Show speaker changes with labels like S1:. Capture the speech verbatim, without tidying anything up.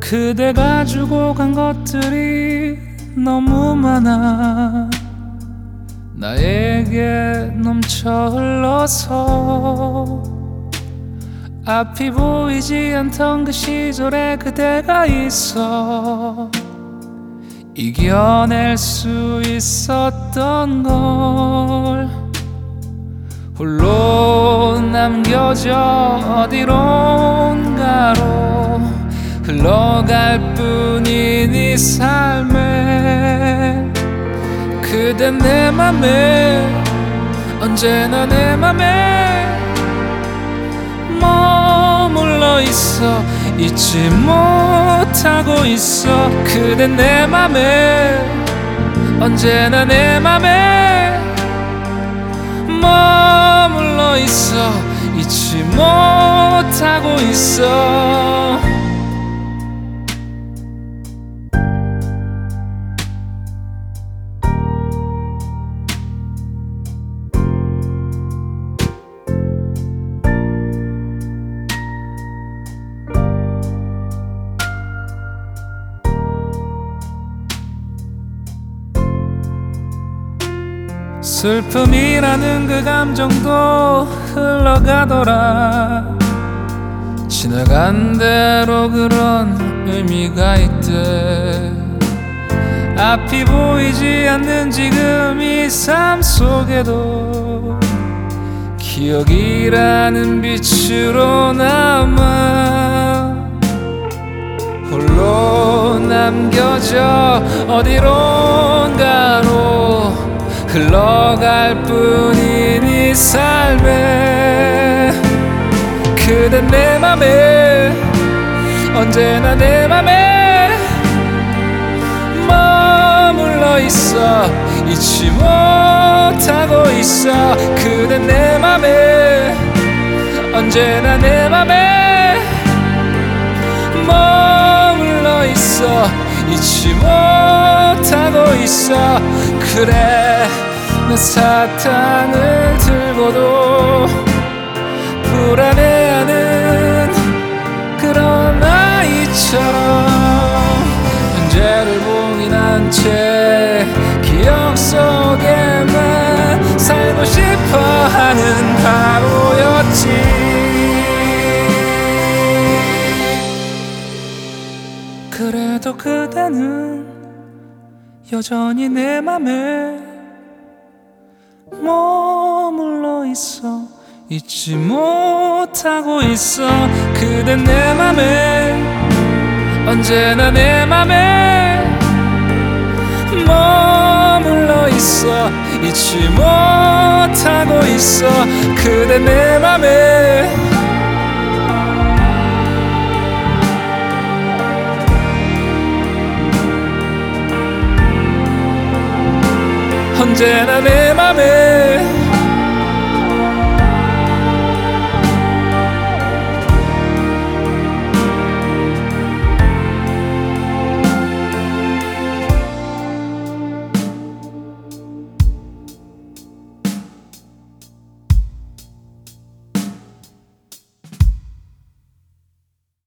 S1: 그대가 주고 간 것들이 너무 많아 나에게 넘쳐 흘러서 앞이 보이지 않던 그 시절에 그대가 있어 이겨낼 수 있었던 걸 홀로 남겨져 어디론가로 흘러갈 뿐인 이 삶에 그댄 내 맘에 언제나 내 맘에 머물러 있어 잊지 못하고 있어 그댄 내 맘에 언제나 내 맘에 머물러 있어 잊지 못하고 있어 슬픔이라는 그 감정도 흘러가더라 지나간 대로 그런 의미가 있대 앞이 보이지 않는 지금 이 삶 속에도 기억이라는 빛으로 남아 홀로 남겨져 어디론가로 흘러갈 뿐인 이 삶에 그댄 내 맘에 언제나 내 맘에 머물러 있어 잊지 못하고 있어 그댄 내 맘에 언제나 내 맘에 머물러 있어 잊지 못하고 있어 그래 내 사탕을 들고도 불안해하는 그런 아이처럼 현재를 봉인한 채 기억 속에만 살고 싶어하는 바보였지 그래도 그대는 여전히 내 맘에 머물러 있어 잊지 못하고 있어 그댄 내 맘에 언제나 내 맘에 머물러 있어 잊지 못하고 있어 그댄 내 맘에 언제나 내